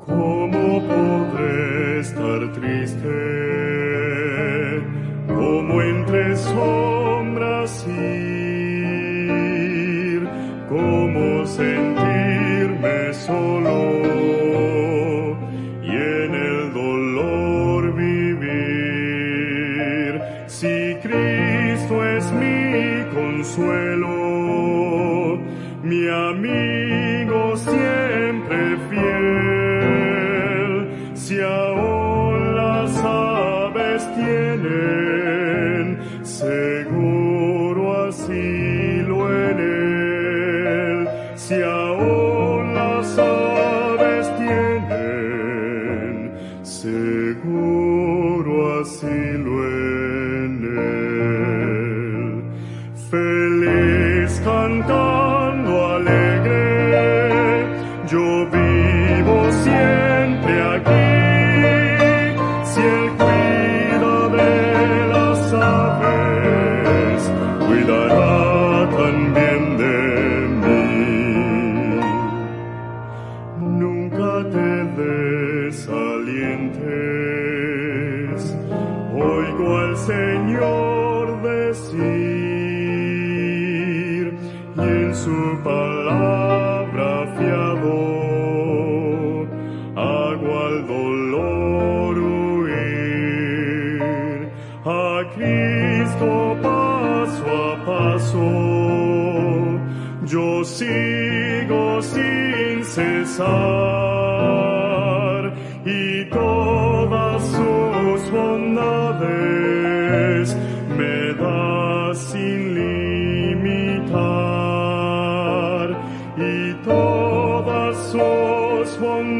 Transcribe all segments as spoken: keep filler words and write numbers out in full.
¿Cómo podré estar triste? ¿Cómo entre sombras ir? ¿Cómo sentirme solo y en el dolor vivir? Si Cristo es mi consuelo, mi amigo siempre fiel, si aún las aves tienen seguro asilo en él, si aún las aves tienen seguro asilo en él. Feliz cantando alegre, yo vivo siempre aquí. Si Él cuida de las aves, cuidará también de mí. Nunca te desalientes, oigo al Señor decir, y en su palabra fiado hago al dolor huir. A Cristo paso a paso yo sigo sin cesar, y todas sus bondades me da sin limitar, y todas sus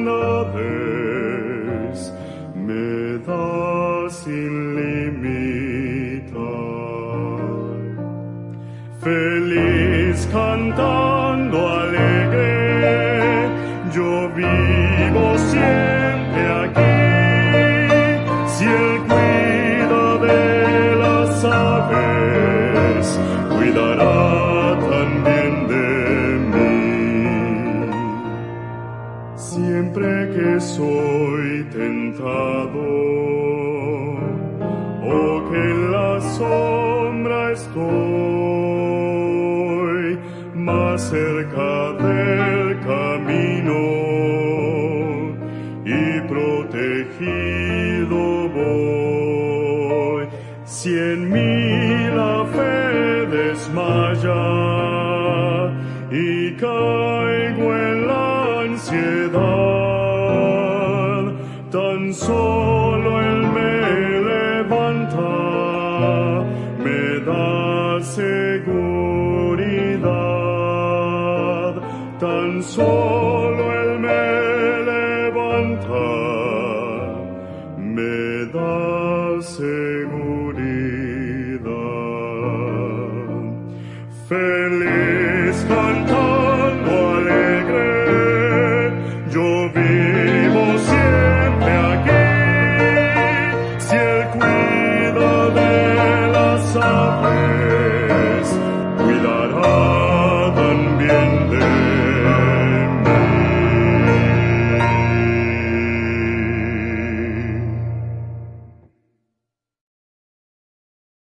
bondades me da sin limitar. Feliz cantando alegre, yo vivo siempre aquí. Si Él cuida de las aves, cuidará también de mí. Siempre que soy tentado, o que en la sombra estoy, más cerca del camino y protegido voy. Si en mí la fe desmaya y caigo en la ansiedad, tan solo Él me levanta, me da seguridad. Tan solo Él me levanta, me da seguridad. Feliz cantando alegre, yo vivo siempre aquí. Si Él cuida de las aves, cuidará también de